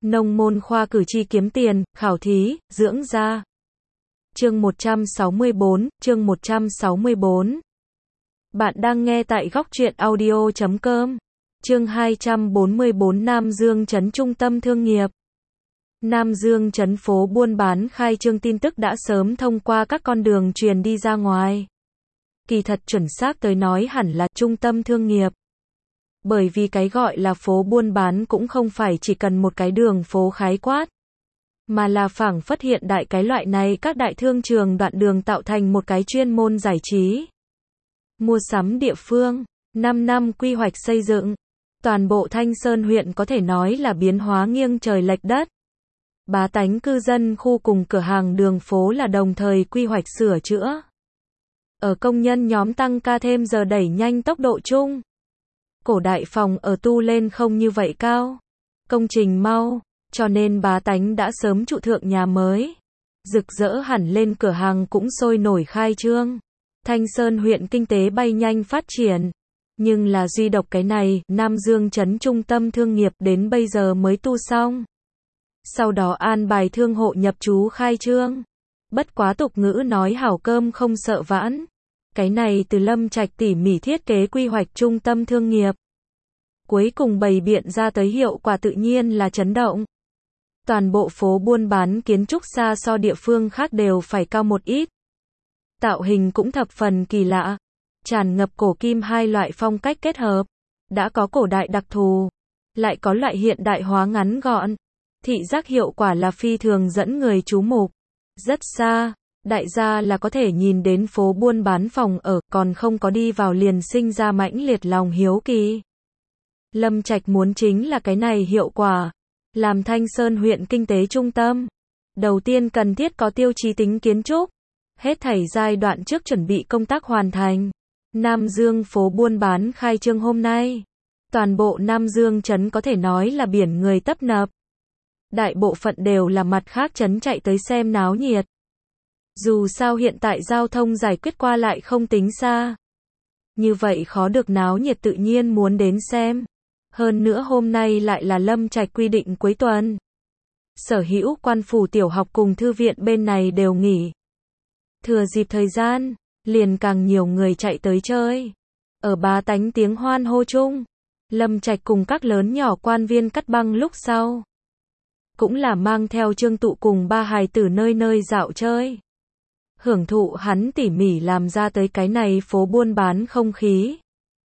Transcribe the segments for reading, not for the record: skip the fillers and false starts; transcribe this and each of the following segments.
Nông môn khoa cử tri kiếm tiền, khảo thí, dưỡng da. Chương 164, chương 164. Bạn đang nghe tại góc truyện audio.com. Chương 244 Nam Dương trấn trung tâm thương nghiệp. Nam Dương trấn phố buôn bán khai trương tin tức đã sớm thông qua các con đường truyền đi ra ngoài. Kỳ thật chuẩn xác tới nói hẳn là trung tâm thương nghiệp. Bởi vì cái gọi là phố buôn bán cũng không phải chỉ cần một cái đường phố khái quát, mà là phảng phất hiện đại cái loại này các đại thương trường đoạn đường tạo thành một cái chuyên môn giải trí. Mua sắm địa phương, 5 năm quy hoạch xây dựng, toàn bộ Thanh Sơn huyện có thể nói là biến hóa nghiêng trời lệch đất. Bá tánh cư dân khu cùng cửa hàng đường phố là đồng thời quy hoạch sửa chữa. Ở công nhân nhóm tăng ca thêm giờ đẩy nhanh tốc độ chung. Cổ đại phòng ở tu lên không như vậy cao. Công trình mau, cho nên bá tánh đã sớm trụ thượng nhà mới. Rực rỡ hẳn lên cửa hàng cũng sôi nổi khai trương. Thanh Sơn huyện kinh tế bay nhanh phát triển. Nhưng là duy độc cái này, Nam Dương trấn trung tâm thương nghiệp đến bây giờ mới tu xong. Sau đó an bài thương hộ nhập trú khai trương. Bất quá tục ngữ nói hảo cơm không sợ vãn. Cái này từ Lâm Trạch tỉ mỉ thiết kế quy hoạch trung tâm thương nghiệp. Cuối cùng bày biện ra tới hiệu quả tự nhiên là chấn động. Toàn bộ phố buôn bán kiến trúc xa so địa phương khác đều phải cao một ít. Tạo hình cũng thập phần kỳ lạ. Tràn ngập cổ kim hai loại phong cách kết hợp. Đã có cổ đại đặc thù. Lại có loại hiện đại hóa ngắn gọn. Thị giác hiệu quả là phi thường dẫn người chú mục. Rất xa, đại gia là có thể nhìn đến phố buôn bán phòng ở, còn không có đi vào liền sinh ra mãnh liệt lòng hiếu kỳ. Lâm Trạch muốn chính là cái này hiệu quả. Làm Thanh Sơn huyện kinh tế trung tâm. Đầu tiên cần thiết có tiêu chí tính kiến trúc. Hết thảy giai đoạn trước chuẩn bị công tác hoàn thành. Nam Dương phố buôn bán khai trương hôm nay. Toàn bộ Nam Dương trấn có thể nói là biển người tấp nập. Đại bộ phận đều là mặt khác trấn chạy tới xem náo nhiệt. Dù sao hiện tại giao thông giải quyết qua lại không tính xa. Như vậy khó được náo nhiệt tự nhiên muốn đến xem. Hơn nữa hôm nay lại là Lâm Trạch quy định cuối tuần. Sở hữu quan phủ tiểu học cùng thư viện bên này đều nghỉ. Thừa dịp thời gian, liền càng nhiều người chạy tới chơi. Ở bá tánh tiếng hoan hô chung, Lâm Trạch cùng các lớn nhỏ quan viên cắt băng lúc sau. Cũng là mang theo Trương Tụ cùng ba hài tử nơi nơi dạo chơi. Hưởng thụ hắn tỉ mỉ làm ra tới cái này phố buôn bán không khí.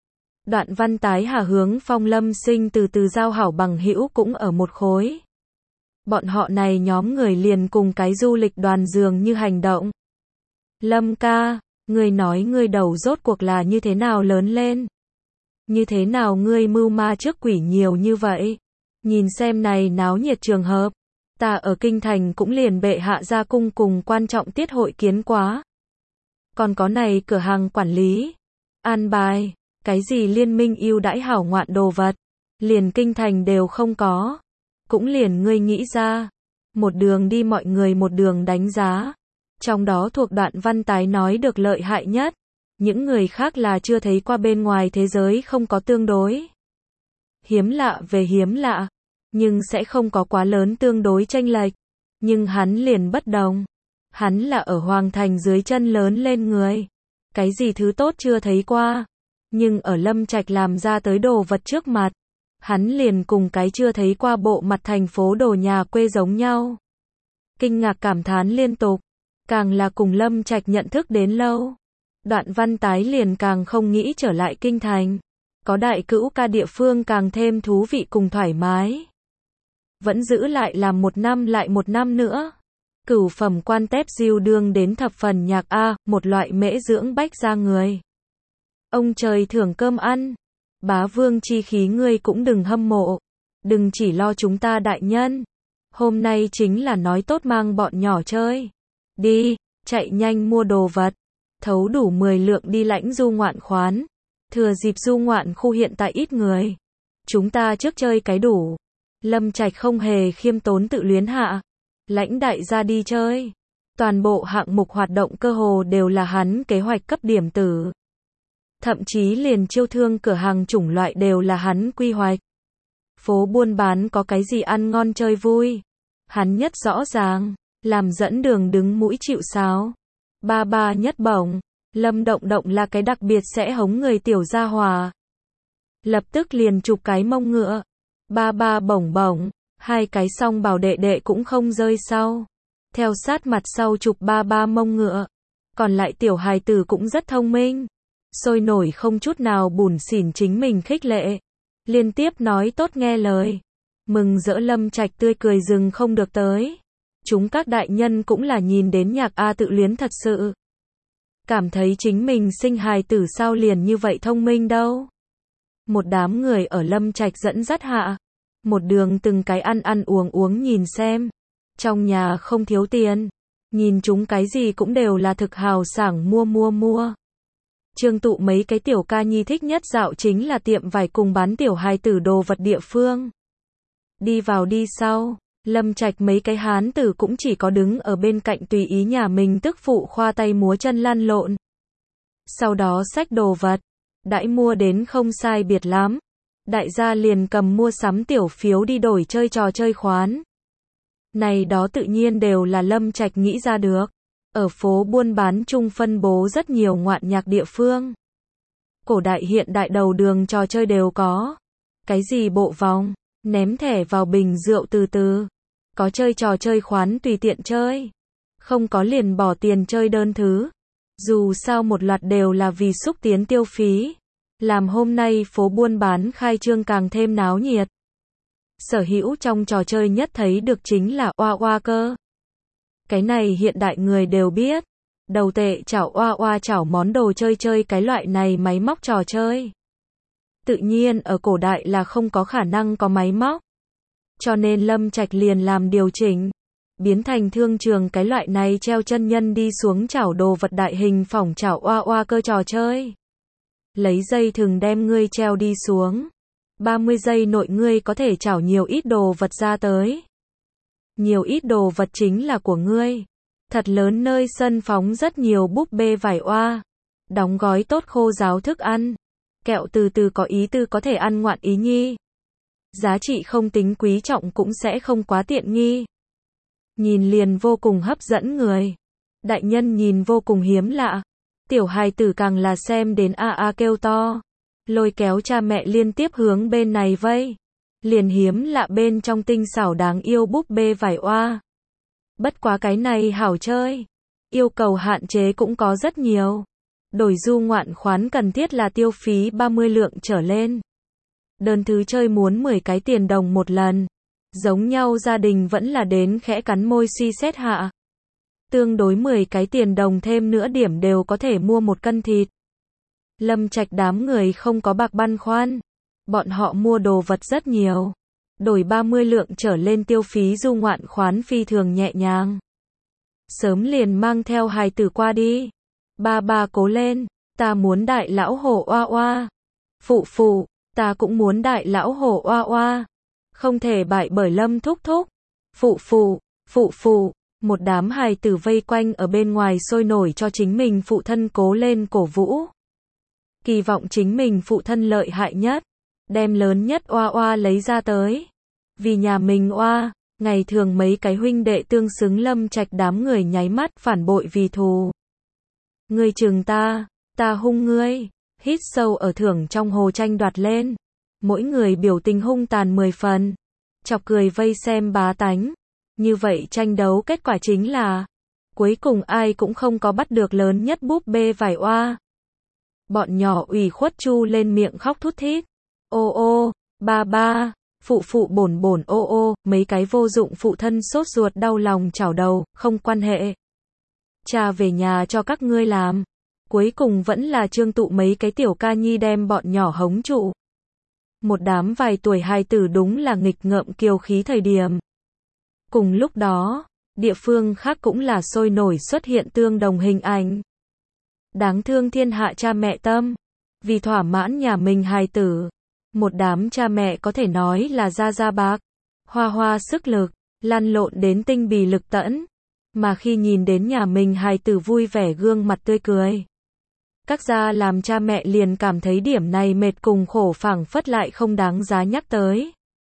Đoạn Văn Tái Hà hướng Phong Lâm Sinh từ từ giao hảo bằng hữu cũng ở một khối. Bọn họ này nhóm người liền cùng cái du lịch đoàn dường như hành động. Lâm ca, ngươi nói ngươi đầu rốt cuộc là như thế nào lớn lên? Như thế nào ngươi mưu ma trước quỷ nhiều như vậy? Nhìn xem này náo nhiệt trường hợp. Ta ở kinh thành cũng liền bệ hạ ra cung cùng quan trọng tiết hội kiến quá. Còn có này cửa hàng quản lý. An bài. Cái gì liên minh ưu đãi hảo ngoạn đồ vật. Liền kinh thành đều không có. Cũng liền ngươi nghĩ ra. Một đường đi mọi người một đường đánh giá. Trong đó thuộc Đoạn Văn Tái nói được lợi hại nhất. Những người khác là chưa thấy qua bên ngoài thế giới không có tương đối. Hiếm lạ về hiếm lạ. Nhưng sẽ không có quá lớn tương đối chênh lệch. Nhưng hắn liền bất đồng. Hắn là ở Hoàng Thành dưới chân lớn lên người. Cái gì thứ tốt chưa thấy qua. Nhưng ở Lâm Trạch làm ra tới đồ vật trước mặt. Hắn liền cùng cái chưa thấy qua bộ mặt thành phố đồ nhà quê giống nhau. Kinh ngạc cảm thán liên tục. Càng là cùng Lâm Trạch nhận thức đến lâu. Đoạn Văn Tái liền càng không nghĩ trở lại kinh thành. Có đại cữu ca địa phương càng thêm thú vị cùng thoải mái. Vẫn giữ lại làm một năm lại một năm nữa. Cửu phẩm quan tép diêu đương đến thập phần nhạc A, một loại mễ dưỡng bách ra người. Ông trời thưởng cơm ăn. Bá vương chi khí ngươi cũng đừng hâm mộ. Đừng chỉ lo chúng ta đại nhân. Hôm nay chính là nói tốt mang bọn nhỏ chơi. Đi, chạy nhanh mua đồ vật. Thấu đủ 10 lượng đi lãnh du ngoạn khoán. Thừa dịp du ngoạn khu hiện tại ít người. Chúng ta trước chơi cái đủ. Lâm Trạch không hề khiêm tốn tự luyến hạ. Lãnh đại gia đi chơi. Toàn bộ hạng mục hoạt động cơ hồ đều là hắn kế hoạch cấp điểm tử. Thậm chí liền chiêu thương cửa hàng chủng loại đều là hắn quy hoạch. Phố buôn bán có cái gì ăn ngon chơi vui. Hắn nhất rõ ràng, làm dẫn đường đứng mũi chịu sáo. Ba ba nhất bổng, Lâm Động Động là cái đặc biệt sẽ hống người tiểu gia hòa. Lập tức liền chụp cái mông ngựa. Ba ba bổng bổng, hai cái song bảo đệ đệ cũng không rơi sau. Theo sát mặt sau chụp ba ba mông ngựa. Còn lại tiểu hài tử cũng rất thông minh. Sôi nổi không chút nào bủn xỉn chính mình khích lệ. Liên tiếp nói tốt nghe lời. Mừng rỡ Lâm Trạch tươi cười dừng không được tới. Chúng các đại nhân cũng là nhìn đến Nhạc A tự luyến thật sự. Cảm thấy chính mình sinh hài tử sao liền như vậy thông minh đâu. Một đám người ở Lâm Trạch dẫn dắt hạ. Một đường từng cái ăn uống nhìn xem. Trong nhà không thiếu tiền. Nhìn chúng cái gì cũng đều là thực hào sảng mua. Trương Tụ mấy cái tiểu ca nhi thích nhất dạo chính là tiệm vải cùng bán tiểu hài tử đồ vật địa phương. Đi vào đi sau, Lâm Trạch mấy cái hán tử cũng chỉ có đứng ở bên cạnh tùy ý nhà mình tức phụ khoa tay múa chân lăn lộn. Sau đó xách đồ vật, đãi mua đến không sai biệt lắm. Đại gia liền cầm mua sắm tiểu phiếu đi đổi chơi trò chơi khoán. Này đó tự nhiên đều là Lâm Trạch nghĩ ra được. Ở phố buôn bán chung phân bố rất nhiều ngoạn nhạc địa phương. Cổ đại hiện đại đầu đường trò chơi đều có. Cái gì bộ vòng, ném thẻ vào bình rượu từ từ. Có chơi trò chơi khoán tùy tiện chơi. Không có liền bỏ tiền chơi đơn thứ. Dù sao một loạt đều là vì xúc tiến tiêu phí. Làm hôm nay phố buôn bán khai trương càng thêm náo nhiệt. Sở hữu trong trò chơi nhất thấy được chính là oa oa cơ. Cái này hiện đại người đều biết. Đầu tệ chảo oa oa chảo món đồ chơi cái loại này máy móc trò chơi. Tự nhiên ở cổ đại là không có khả năng có máy móc. Cho nên Lâm Trạch liền làm điều chỉnh. Biến thành thương trường cái loại này treo chân nhân đi xuống chảo đồ vật đại hình phỏng chảo oa oa cơ trò chơi. Lấy dây thừng đem ngươi treo đi xuống. 30 giây nội ngươi có thể chảo nhiều ít đồ vật ra tới. Nhiều ít đồ vật chính là của ngươi. Thật lớn nơi sân phóng rất nhiều búp bê vải oa. Đóng gói tốt khô ráo thức ăn. Kẹo từ từ có ý tư có thể ăn ngoạn ý nhi. Giá trị không tính quý trọng cũng sẽ không quá tiện nghi. Nhìn liền vô cùng hấp dẫn người. Đại nhân nhìn vô cùng hiếm lạ. Tiểu hài tử càng là xem đến a kêu to. Lôi kéo cha mẹ liên tiếp hướng bên này vây. Liền hiếm lạ bên trong tinh xảo đáng yêu búp bê vải oa. Bất quá cái này hảo chơi. Yêu cầu hạn chế cũng có rất nhiều. Đổi du ngoạn khoán cần thiết là tiêu phí 30 lượng trở lên. Đơn thứ chơi muốn 10 cái tiền đồng một lần. Giống nhau gia đình vẫn là đến khẽ cắn môi suy xét hạ. Tương đối 10 cái tiền đồng thêm nữa điểm đều có thể mua một cân thịt. Lâm Trạch đám người không có bạc băn khoăn. Bọn họ mua đồ vật rất nhiều. Đổi 30 lượng trở lên tiêu phí du ngoạn khoán phi thường nhẹ nhàng. Sớm liền mang theo hài tử qua đi. Ba ba cố lên, ta muốn đại lão hổ oa oa. Phụ phụ, ta cũng muốn đại lão hổ oa oa. Không thể bại bởi Lâm thúc thúc. Phụ phụ, một đám hài tử vây quanh ở bên ngoài sôi nổi cho chính mình phụ thân cố lên cổ vũ. Kỳ vọng chính mình phụ thân lợi hại nhất, đem lớn nhất oa oa lấy ra tới. Vì nhà mình oa, ngày thường mấy cái huynh đệ tương xứng Lâm Trạch đám người nháy mắt phản bội vì thù. Ngươi chừng ta hung ngươi, hít sâu ở thưởng trong hồ tranh đoạt lên. Mỗi người biểu tình hung tàn 10 phần, chọc cười vây xem bá tánh. Như vậy tranh đấu kết quả chính là, cuối cùng ai cũng không có bắt được lớn nhất búp bê vải oa. Bọn nhỏ ủy khuất chu lên miệng khóc thút thít. Ô, ba, phụ bổn ô, mấy cái vô dụng phụ thân sốt ruột đau lòng chảo đầu, không quan hệ. Cha về nhà cho các ngươi làm. Cuối cùng vẫn là Trương Tụ mấy cái tiểu ca nhi đem bọn nhỏ hống trụ. Một đám vài tuổi hài tử đúng là nghịch ngợm kiêu khí thời điểm. Cùng lúc đó, địa phương khác cũng là sôi nổi xuất hiện tương đồng hình ảnh. Đáng thương thiên hạ cha mẹ tâm. Vì thỏa mãn nhà mình hài tử. Một đám cha mẹ có thể nói là ra bạc. Hoa sức lực, lăn lộn đến tinh bì lực tẫn. Mà khi nhìn đến nhà mình hài tử vui vẻ gương mặt tươi cười. Các gia làm cha mẹ liền cảm thấy điểm này mệt cùng khổ phảng phất lại không đáng giá nhắc tới.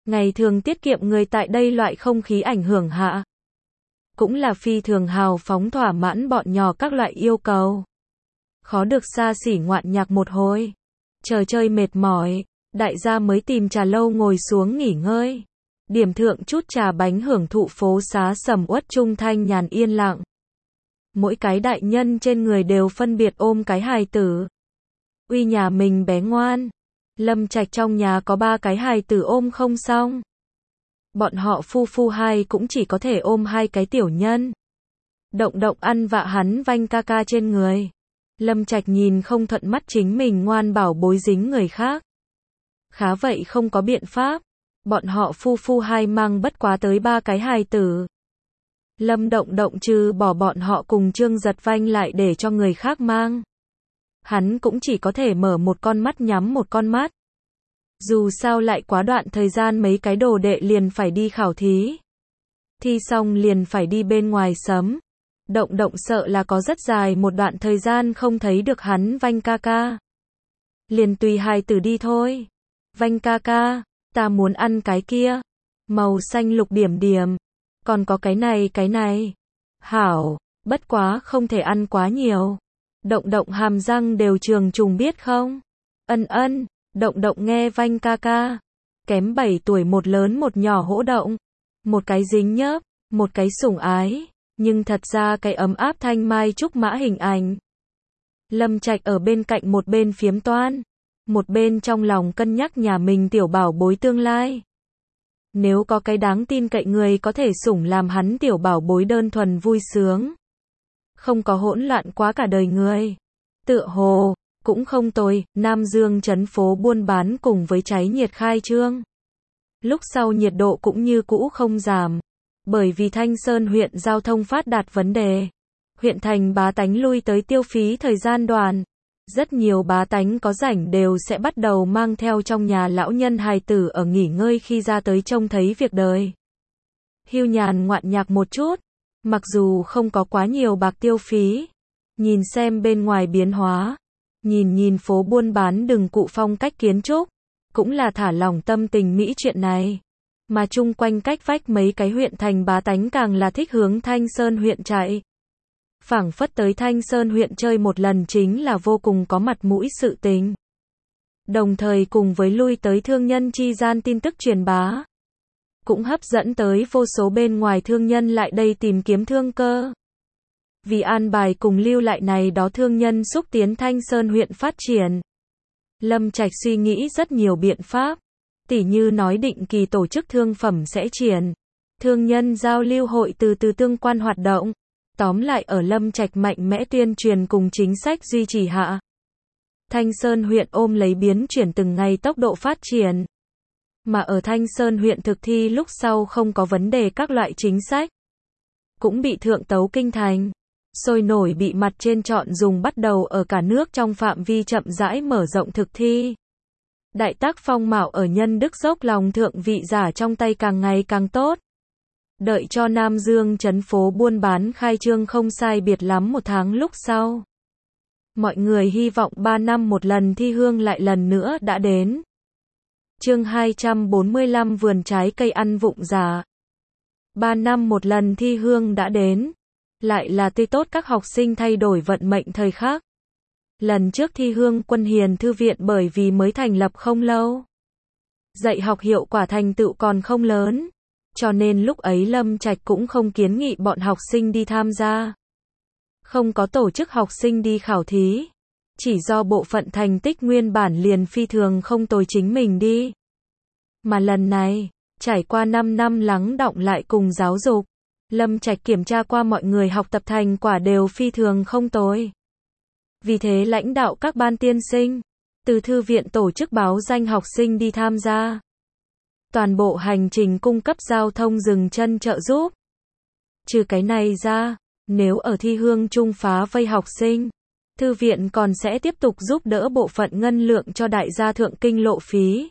Ngày thường tiết kiệm người tại đây loại không khí ảnh hưởng hạ. Cũng là phi thường hào phóng thỏa mãn bọn nhỏ các loại yêu cầu. Khó được xa xỉ ngoạn nhạc một hồi. Chờ chơi mệt mỏi, đại gia mới tìm trà lâu ngồi xuống nghỉ ngơi. Điểm thượng chút trà bánh hưởng thụ phố xá sầm uất trung thanh nhàn yên lặng. Mỗi cái đại nhân trên người đều phân biệt ôm cái hài tử. Uy nhà mình bé ngoan. Lâm Trạch trong nhà có 3 cái hài tử ôm không xong. Bọn họ phu phu hai cũng chỉ có thể ôm 2 cái tiểu nhân. Động động ăn vạ hắn vanh ca ca trên người. Lâm Trạch nhìn không thuận mắt chính mình ngoan bảo bối dính người khác. Khá vậy không có biện pháp. Bọn họ phu phu hai mang bất quá tới 3 cái hài tử. Lâm động động trừ bỏ bọn họ cùng Trương Giật vanh lại để cho người khác mang. Hắn cũng chỉ có thể mở một con mắt nhắm một con mắt. Dù sao lại quá đoạn thời gian mấy cái đồ đệ liền phải đi khảo thí. Thi xong liền phải đi bên ngoài sớm. Động động sợ là có rất dài một đoạn thời gian không thấy được hắn vanh ca ca. Liền tùy hài tử đi thôi. Vanh ca ca, ta muốn ăn cái kia. Màu xanh lục điểm điểm. Còn có cái này. Hảo, bất quá không thể ăn quá nhiều. Động động hàm răng đều trường trùng biết không? Ân, động động nghe vanh ca ca. Kém 7 tuổi một lớn một nhỏ hỗ động. Một cái dính nhớp, một cái sủng ái. Nhưng thật ra cái ấm áp thanh mai trúc mã hình ảnh. Lâm Trạch ở bên cạnh một bên phiếm toan. Một bên trong lòng cân nhắc nhà mình tiểu bảo bối tương lai. Nếu có cái đáng tin cậy người có thể sủng làm hắn tiểu bảo bối đơn thuần vui sướng. Không có hỗn loạn quá cả đời người. Tựa hồ, cũng không tồi, Nam Dương trấn phố buôn bán cùng với cháy nhiệt khai trương. Lúc sau nhiệt độ cũng như cũ không giảm. Bởi vì Thanh Sơn huyện giao thông phát đạt vấn đề. Huyện thành bá tánh lui tới tiêu phí thời gian đoàn. Rất nhiều bá tánh có rảnh đều sẽ bắt đầu mang theo trong nhà lão nhân hài tử ở nghỉ ngơi khi ra tới trông thấy việc đời. Hưu nhàn ngoạn nhạc một chút. Mặc dù không có quá nhiều bạc tiêu phí. Nhìn xem bên ngoài biến hóa. Nhìn phố buôn bán đừng cụ phong cách kiến trúc. Cũng là thả lỏng tâm tình mỹ chuyện này. Mà chung quanh cách vách mấy cái huyện thành bá tánh càng là thích hướng Thanh Sơn huyện chạy. Phảng phất tới Thanh Sơn huyện chơi một lần chính là vô cùng có mặt mũi sự tình. Đồng thời cùng với lui tới thương nhân chi gian tin tức truyền bá. Cũng hấp dẫn tới vô số bên ngoài thương nhân lại đây tìm kiếm thương cơ. Vì an bài cùng lưu lại này đó thương nhân xúc tiến Thanh Sơn huyện phát triển. Lâm Trạch suy nghĩ rất nhiều biện pháp. Tỉ như nói định kỳ tổ chức thương phẩm sẽ triển. Thương nhân giao lưu hội từ tương quan hoạt động. Tóm lại ở Lâm Trạch mạnh mẽ tuyên truyền cùng chính sách duy trì hạ. Thanh Sơn huyện ôm lấy biến chuyển từng ngày tốc độ phát triển. Mà ở Thanh Sơn huyện thực thi lúc sau không có vấn đề các loại chính sách. Cũng bị thượng tấu kinh thành. Sôi nổi bị mặt trên chọn dùng bắt đầu ở cả nước trong phạm vi chậm rãi mở rộng thực thi. Đại tác phong mạo ở nhân đức dốc lòng thượng vị giả trong tay càng ngày càng tốt. Đợi cho Nam Dương trấn phố buôn bán khai trương không sai biệt lắm 1 tháng lúc sau. Mọi người hy vọng 3 năm một lần thi hương lại lần nữa đã đến. Chương 245 vườn trái cây ăn vụng giả. 3 năm một lần thi hương đã đến. Lại là tươi tốt các học sinh thay đổi vận mệnh thời khắc. Lần trước thi hương Quân Hiền Thư viện bởi vì mới thành lập không lâu. Dạy học hiệu quả thành tựu còn không lớn. Cho nên lúc ấy Lâm Trạch cũng không kiến nghị bọn học sinh đi tham gia. Không có tổ chức học sinh đi khảo thí. Chỉ do bộ phận thành tích nguyên bản liền phi thường không tồi chính mình đi. Mà lần này, trải qua 5 năm lắng đọng lại cùng giáo dục. Lâm Trạch kiểm tra qua mọi người học tập thành quả đều phi thường không tồi. Vì thế lãnh đạo các ban tiên sinh, từ thư viện tổ chức báo danh học sinh đi tham gia. Toàn bộ hành trình cung cấp giao thông dừng chân trợ giúp. Trừ cái này ra, nếu ở thi hương trung phá vây học sinh, thư viện còn sẽ tiếp tục giúp đỡ bộ phận ngân lượng cho đại gia thượng kinh lộ phí.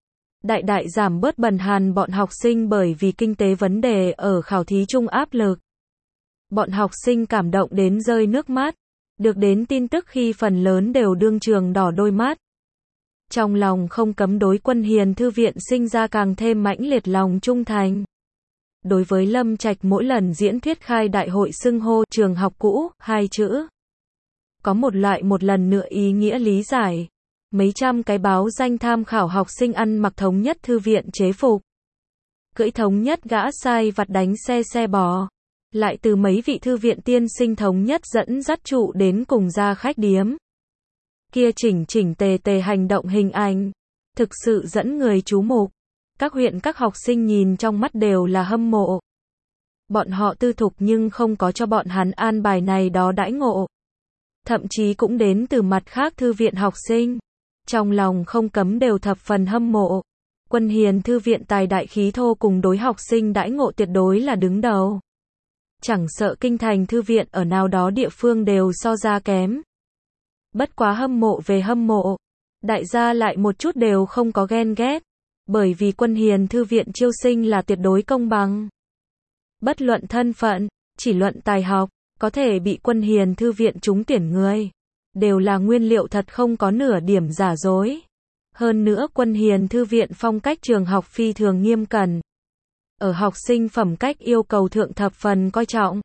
Đại giảm bớt bần hàn bọn học sinh bởi vì kinh tế vấn đề ở khảo thí trung áp lực. Bọn học sinh cảm động đến rơi nước mắt. Được đến tin tức khi phần lớn đều đương trường đỏ đôi mắt. Trong lòng không cấm đối Quân Hiền Thư viện sinh ra càng thêm mãnh liệt lòng trung thành. Đối với Lâm Trạch mỗi lần diễn thuyết khai đại hội xưng hô trường học cũ, hai chữ. Có một lần nữa ý nghĩa lý giải. Mấy trăm cái báo danh tham khảo học sinh ăn mặc thống nhất thư viện chế phục. Cưỡi thống nhất gã sai vặt đánh xe bò. Lại từ mấy vị thư viện tiên sinh thống nhất dẫn dắt trụ đến cùng ra khách điếm. Kia chỉnh tề hành động hình ảnh. Thực sự dẫn người chú mục. Các huyện các học sinh nhìn trong mắt đều là hâm mộ. Bọn họ tư thục nhưng không có cho bọn hắn an bài này đó đãi ngộ. Thậm chí cũng đến từ mặt khác thư viện học sinh. Trong lòng không cấm đều thập phần hâm mộ. Quân Hiền Thư viện tài đại khí thô cùng đối học sinh đãi ngộ tuyệt đối là đứng đầu. Chẳng sợ kinh thành thư viện ở nào đó địa phương đều so ra kém. Bất quá hâm mộ về hâm mộ. Đại gia lại một chút đều không có ghen ghét. Bởi vì Quân Hiền Thư viện chiêu sinh là tuyệt đối công bằng. Bất luận thân phận, chỉ luận tài học, có thể bị Quân Hiền Thư viện trúng tuyển người. Đều là nguyên liệu thật không có nửa điểm giả dối. Hơn nữa Quân Hiền Thư viện phong cách trường học phi thường nghiêm cẩn. Ở học sinh phẩm cách yêu cầu thượng thập phần coi trọng.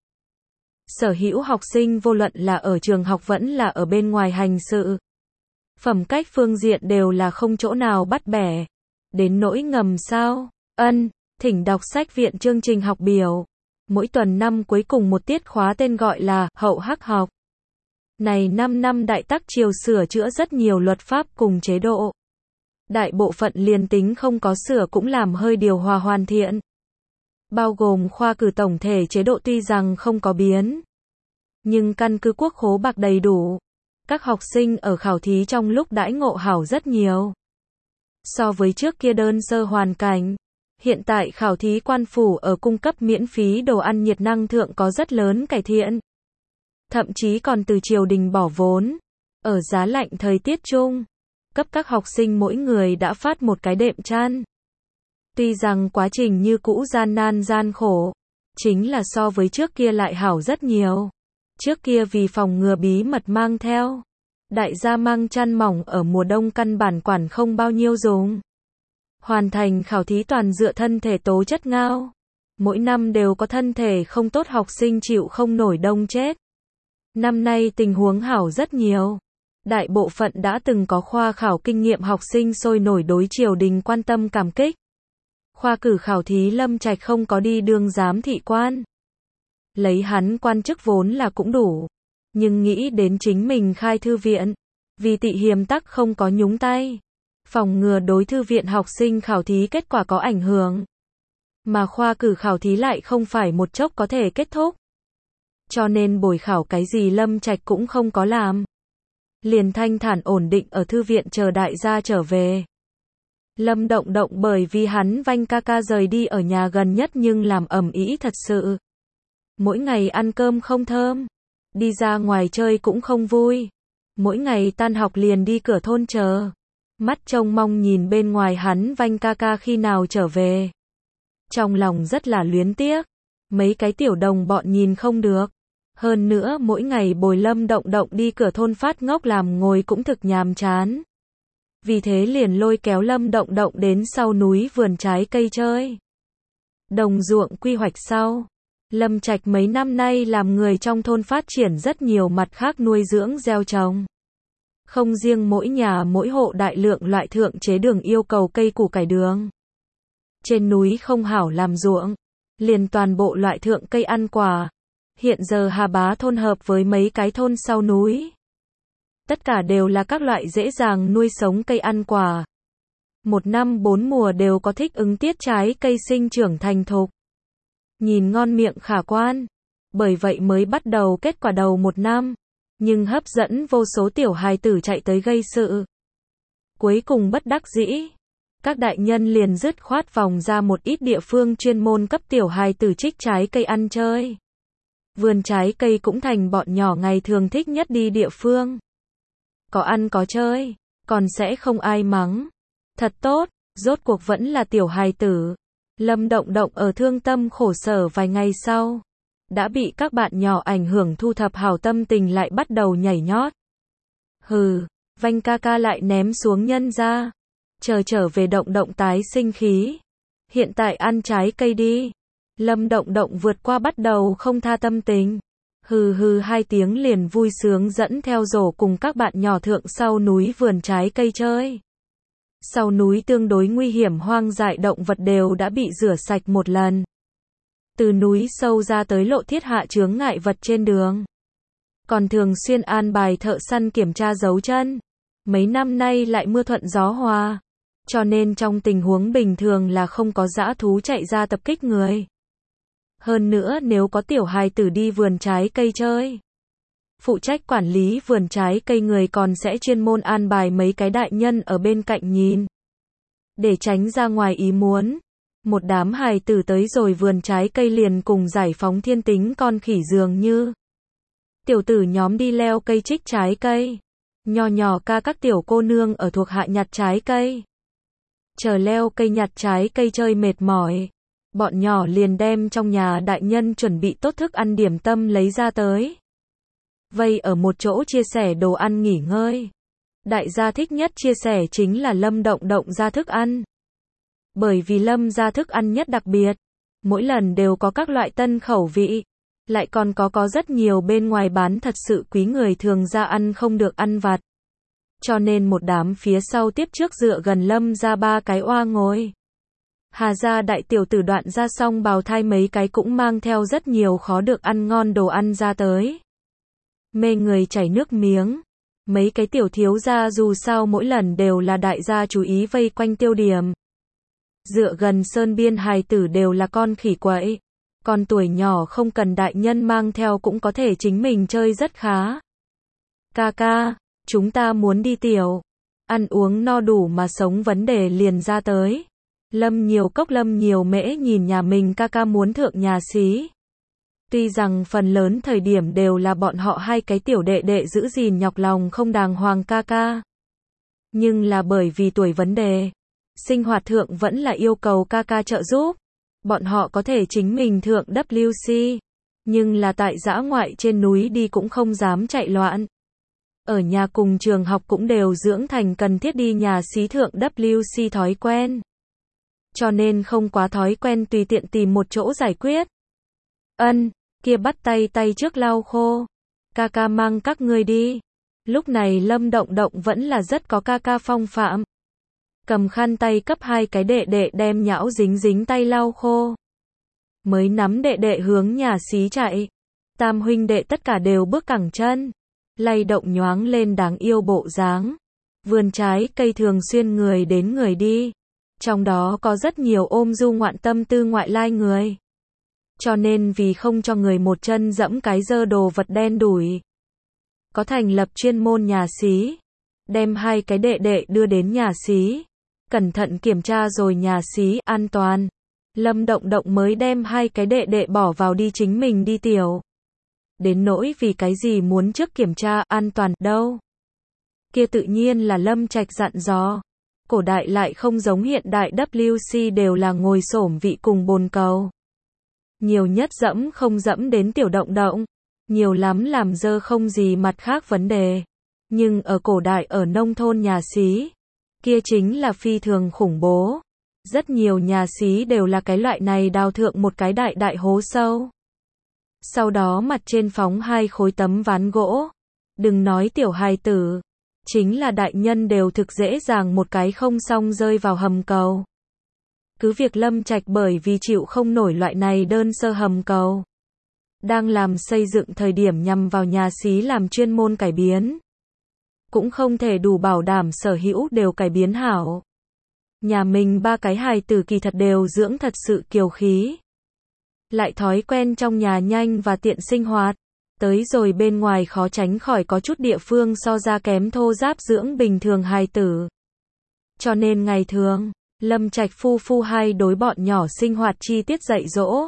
Sở hữu học sinh vô luận là ở trường học vẫn là ở bên ngoài hành sự. Phẩm cách phương diện đều là không chỗ nào bắt bẻ. Đến nỗi ngầm sao? Thỉnh đọc sách viện chương trình học biểu. Mỗi tuần năm cuối cùng một tiết khóa tên gọi là Hậu Hắc học. Này 5 năm đại tắc triều sửa chữa rất nhiều luật pháp cùng chế độ. Đại bộ phận liền tính không có sửa cũng làm hơi điều hòa hoàn thiện. Bao gồm khoa cử tổng thể chế độ tuy rằng không có biến. Nhưng căn cứ quốc khố bạc đầy đủ. Các học sinh ở khảo thí trong lúc đãi ngộ hảo rất nhiều. So với trước kia đơn sơ hoàn cảnh. Hiện tại khảo thí quan phủ ở cung cấp miễn phí đồ ăn nhiệt năng thượng có rất lớn cải thiện. Thậm chí còn từ triều đình bỏ vốn. Ở giá lạnh thời tiết chung. Cấp các học sinh mỗi người đã phát một cái đệm chăn. Tuy rằng quá trình như cũ gian nan gian khổ. Chính là so với trước kia lại hảo rất nhiều. Trước kia vì phòng ngừa bí mật mang theo. Đại gia mang chăn mỏng ở mùa đông căn bản quản không bao nhiêu dùng. Hoàn thành khảo thí toàn dựa thân thể tố chất ngao. Mỗi năm đều có thân thể không tốt học sinh chịu không nổi đông chết. Năm nay tình huống hảo rất nhiều. Đại bộ phận đã từng có khoa khảo kinh nghiệm học sinh sôi nổi đối triều đình quan tâm cảm kích. Khoa cử khảo thí Lâm Trạch không có đi đương giám thị quan. Lấy hắn quan chức vốn là cũng đủ. Nhưng nghĩ đến chính mình khai thư viện. Vì tị hiềm tắc không có nhúng tay. Phòng ngừa đối thư viện học sinh khảo thí kết quả có ảnh hưởng. Mà khoa cử khảo thí lại không phải một chốc có thể kết thúc. Cho nên buổi khảo cái gì Lâm Trạch cũng không có làm. Liền thanh thản ổn định ở thư viện chờ đại gia trở về. Lâm Động Động bởi vì hắn Vanh ca ca rời đi ở nhà gần nhất nhưng làm ầm ĩ thật sự. Mỗi ngày ăn cơm không thơm. Đi ra ngoài chơi cũng không vui. Mỗi ngày tan học liền đi cửa thôn chờ. Mắt trông mong nhìn bên ngoài hắn Vanh ca ca khi nào trở về. Trong lòng rất là luyến tiếc. Mấy cái tiểu đồng bọn nhìn không được. Hơn nữa mỗi ngày bồi Lâm Động Động đi cửa thôn phát ngốc làm ngồi cũng thực nhàm chán. Vì thế liền lôi kéo Lâm Động Động đến sau núi vườn trái cây chơi. Đồng ruộng quy hoạch sau. Lâm Trạch mấy năm nay làm người trong thôn phát triển rất nhiều mặt khác nuôi dưỡng gieo trồng. Không riêng mỗi nhà mỗi hộ đại lượng loại thượng chế đường yêu cầu cây củ cải đường. Trên núi không hảo làm ruộng. Liền toàn bộ loại thượng cây ăn quả. Hiện giờ Hà Bá thôn hợp với mấy cái thôn sau núi. Tất cả đều là các loại dễ dàng nuôi sống cây ăn quả. Một năm 4 mùa đều có thích ứng tiết trái cây sinh trưởng thành thục. Nhìn ngon miệng khả quan. Bởi vậy mới bắt đầu kết quả đầu một năm. Nhưng hấp dẫn vô số tiểu hài tử chạy tới gây sự. Cuối cùng bất đắc dĩ. Các đại nhân liền dứt khoát vòng ra một ít địa phương chuyên môn cấp tiểu hài tử trích trái cây ăn chơi. Vườn trái cây cũng thành bọn nhỏ ngày thường thích nhất đi địa phương. Có ăn có chơi, còn sẽ không ai mắng. Thật tốt, rốt cuộc vẫn là tiểu hài tử. Lâm Động Động ở thương tâm khổ sở vài ngày sau. Đã bị các bạn nhỏ ảnh hưởng thu thập hảo tâm tình lại bắt đầu nhảy nhót. vanh ca ca lại ném xuống nhân ra. Chờ trở về Động Động tái sinh khí. Hiện tại ăn trái cây đi. Lâm Động Động vượt qua bắt đầu không tha tâm tình. Hừ hừ 2 tiếng liền vui sướng dẫn theo rổ cùng các bạn nhỏ thượng sau núi vườn trái cây chơi. Sau núi tương đối nguy hiểm, hoang dại động vật đều đã bị rửa sạch một lần. Từ núi sâu ra tới lộ thiết hạ chướng ngại vật trên đường. Còn thường xuyên an bài thợ săn kiểm tra dấu chân. Mấy năm nay lại mưa thuận gió hòa. Cho nên trong tình huống bình thường là không có dã thú chạy ra tập kích người. Hơn nữa nếu có tiểu hài tử đi vườn trái cây chơi, phụ trách quản lý vườn trái cây người còn sẽ chuyên môn an bài mấy cái đại nhân ở bên cạnh nhìn. Để tránh ra ngoài ý muốn. Một đám hài tử tới rồi vườn trái cây liền cùng giải phóng thiên tính con khỉ dường như. Tiểu tử nhóm đi leo cây trích trái cây. Nho nhỏ ca các tiểu cô nương ở thuộc hạ nhặt trái cây. Chờ leo cây nhặt trái cây chơi mệt mỏi. Bọn nhỏ liền đem trong nhà đại nhân chuẩn bị tốt thức ăn điểm tâm lấy ra tới. Vây ở một chỗ chia sẻ đồ ăn nghỉ ngơi. Đại gia thích nhất chia sẻ chính là Lâm Động Động ra thức ăn. Bởi vì Lâm ra thức ăn nhất đặc biệt. Mỗi lần đều có các loại tân khẩu vị. Lại còn có rất nhiều bên ngoài bán thật sự quý người thường ra ăn không được ăn vặt. Cho nên một đám phía sau tiếp trước dựa gần Lâm ra 3 cái oa ngồi. Hà gia đại tiểu tử Đoạn ra xong bào thai mấy cái cũng mang theo rất nhiều khó được ăn ngon đồ ăn ra tới. Mê người chảy nước miếng. Mấy cái tiểu thiếu gia dù sao mỗi lần đều là đại gia chú ý vây quanh tiêu điểm. Dựa gần sơn biên hài tử đều là con khỉ quậy. Con tuổi nhỏ không cần đại nhân mang theo cũng có thể chính mình chơi rất khá. Ca ca, chúng ta muốn đi tiểu. Ăn uống no đủ mà sống vấn đề liền ra tới. Lâm nhiều cốc Lâm nhiều mễ nhìn nhà mình ca ca muốn thượng nhà xí. Tuy rằng phần lớn thời điểm đều là bọn họ 2 cái tiểu đệ đệ giữ gìn nhọc lòng không đàng hoàng ca ca. Nhưng là bởi vì tuổi vấn đề, sinh hoạt thượng vẫn là yêu cầu ca ca trợ giúp. Bọn họ có thể chính mình thượng WC, nhưng là tại dã ngoại trên núi đi cũng không dám chạy loạn. Ở nhà cùng trường học cũng đều dưỡng thành cần thiết đi nhà xí thượng WC thói quen. Cho nên không quá thói quen tùy tiện tìm một chỗ giải quyết. Kia bắt tay trước lau khô. Ca ca mang các ngươi đi. Lúc này Lâm Động Động vẫn là rất có ca ca phong phạm. Cầm khăn tay cấp 2 cái đệ đệ đem nhão dính tay lau khô. Mới nắm đệ đệ hướng nhà xí chạy. Tam huynh đệ tất cả đều bước cẳng chân. Lay động nhoáng lên đáng yêu bộ dáng. Vườn trái cây thường xuyên người đến người đi. Trong đó có rất nhiều ôm du ngoạn tâm tư ngoại lai người. Cho nên vì không cho người một chân dẫm cái dơ đồ vật đen đủi. Có thành lập chuyên môn nhà xí. Đem 2 cái đệ đệ đưa đến nhà xí. Cẩn thận kiểm tra rồi nhà xí an toàn. Lâm Động Động mới đem 2 cái đệ đệ bỏ vào đi chính mình đi tiểu. Đến nỗi vì cái gì muốn trước kiểm tra an toàn đâu. Kia tự nhiên là Lâm Trạch dặn dò. Cổ đại lại không giống hiện đại WC đều là ngồi xổm vị cùng bồn cầu. Nhiều nhất dẫm không dẫm đến tiểu Động Động. Nhiều lắm làm dơ không gì mặt khác vấn đề. Nhưng ở cổ đại ở nông thôn nhà xí, kia chính là phi thường khủng bố. Rất nhiều nhà xí đều là cái loại này đào thượng một cái đại hố sâu. Sau đó mặt trên phóng 2 khối tấm ván gỗ. Đừng nói tiểu hài tử. Chính là đại nhân đều thực dễ dàng một cái không xong rơi vào hầm cầu. Cứ việc Lâm Trạch bởi vì chịu không nổi loại này đơn sơ hầm cầu. Đang làm xây dựng thời điểm nhằm vào nhà xí làm chuyên môn cải biến. Cũng không thể đủ bảo đảm sở hữu đều cải biến hảo. Nhà mình 3 cái hài tử kỳ thật đều dưỡng thật sự kiều khí. Lại thói quen trong nhà nhanh và tiện sinh hoạt. Tới rồi bên ngoài khó tránh khỏi có chút địa phương so ra kém thô ráp dưỡng bình thường hài tử. Cho nên ngày thường, Lâm Trạch phu 2 đối bọn nhỏ sinh hoạt chi tiết dạy dỗ.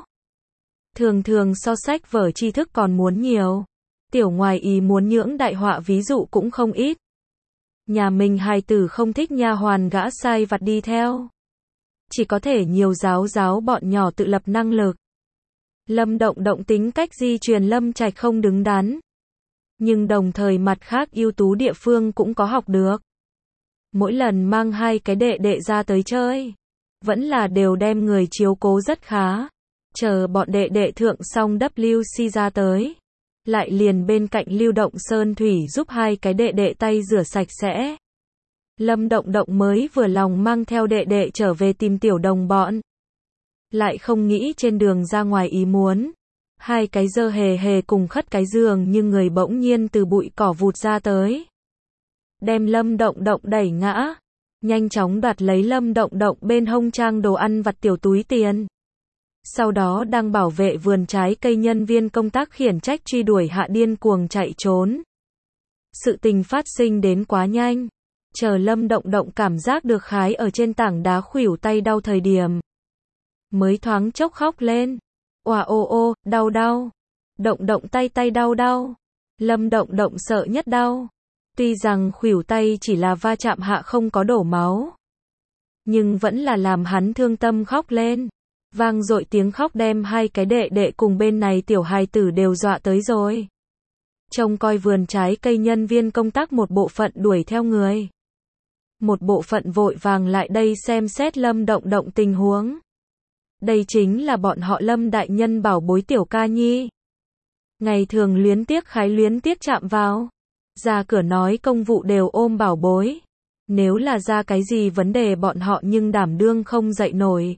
Thường so sách vở tri thức còn muốn nhiều. Tiểu ngoài ý muốn nhưỡng đại họa ví dụ cũng không ít. Nhà mình hài tử không thích nha hoàn gã sai vặt đi theo. Chỉ có thể nhiều giáo bọn nhỏ tự lập năng lực. Lâm Động Động tính cách di truyền Lâm Trạch không đứng đắn. Nhưng đồng thời mặt khác ưu tú địa phương cũng có học được. Mỗi lần mang hai cái đệ đệ ra tới chơi, vẫn là đều đem người chiếu cố rất khá. Chờ bọn đệ đệ thượng xong WC ra tới, lại liền bên cạnh lưu động sơn thủy giúp hai cái đệ đệ tay rửa sạch sẽ. Lâm Động Động mới vừa lòng mang theo đệ đệ trở về tìm tiểu đồng bọn. Lại không nghĩ trên đường ra ngoài ý muốn. Hai cái dơ hề hề cùng khất cái giường nhưng người bỗng nhiên từ bụi cỏ vụt ra tới. Đem Lâm Động Động đẩy ngã. Nhanh chóng đoạt lấy Lâm Động Động bên hông trang đồ ăn vặt tiểu túi tiền. Sau đó đang bảo vệ vườn trái cây nhân viên công tác khiển trách truy đuổi hạ điên cuồng chạy trốn. Sự tình phát sinh đến quá nhanh. Chờ Lâm Động Động cảm giác được khái ở trên tảng đá khuỷu tay đau thời điểm. Mới thoáng chốc khóc lên. Oà ô ô, đau đau. Động động tay tay đau đau. Lâm Động Động sợ nhất đau. Tuy rằng khuỷu tay chỉ là va chạm hạ không có đổ máu. Nhưng vẫn là làm hắn thương tâm khóc lên. Vang dội tiếng khóc đem hai cái đệ đệ cùng bên này tiểu hài tử đều dọa tới rồi. Trông coi vườn trái cây nhân viên công tác một bộ phận đuổi theo người. Một bộ phận vội vàng lại đây xem xét Lâm Động Động tình huống. Đây chính là bọn họ Lâm đại nhân bảo bối tiểu ca nhi. Ngày thường luyến tiếc khái luyến tiếc chạm vào. Ra cửa nói công vụ đều ôm bảo bối. Nếu là ra cái gì vấn đề bọn họ nhưng đảm đương không dậy nổi.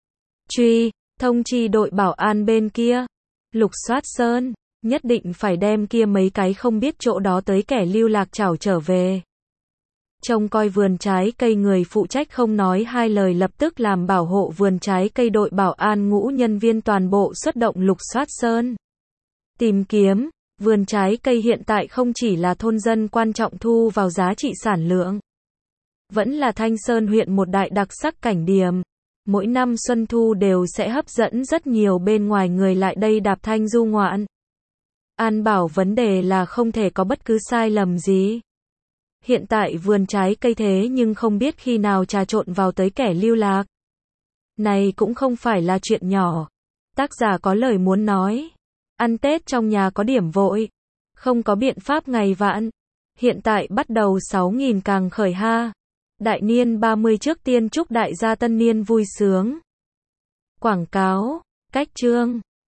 Thông chi đội bảo an bên kia. Lục soát sơn, nhất định phải đem kia mấy cái không biết chỗ đó tới kẻ lưu lạc trảo trở về. Trông coi vườn trái cây người phụ trách không nói hai lời lập tức làm bảo hộ vườn trái cây đội bảo an ngũ nhân viên toàn bộ xuất động lục soát sơn. Tìm kiếm, vườn trái cây hiện tại không chỉ là thôn dân quan trọng thu vào giá trị sản lượng. Vẫn là Thanh Sơn huyện một đại đặc sắc cảnh điểm. Mỗi năm xuân thu đều sẽ hấp dẫn rất nhiều bên ngoài người lại đây đạp thanh du ngoạn. An bảo vấn đề là không thể có bất cứ sai lầm gì. Hiện tại vườn trái cây thế nhưng không biết khi nào trà trộn vào tới kẻ lưu lạc. Này cũng không phải là chuyện nhỏ. Tác giả có lời muốn nói. Ăn Tết trong nhà có điểm vội. Không có biện pháp ngày vãn. Hiện tại bắt đầu 6.000 càng khởi ha. Đại niên 30 trước tiên chúc đại gia tân niên vui sướng. Quảng cáo, cách chương.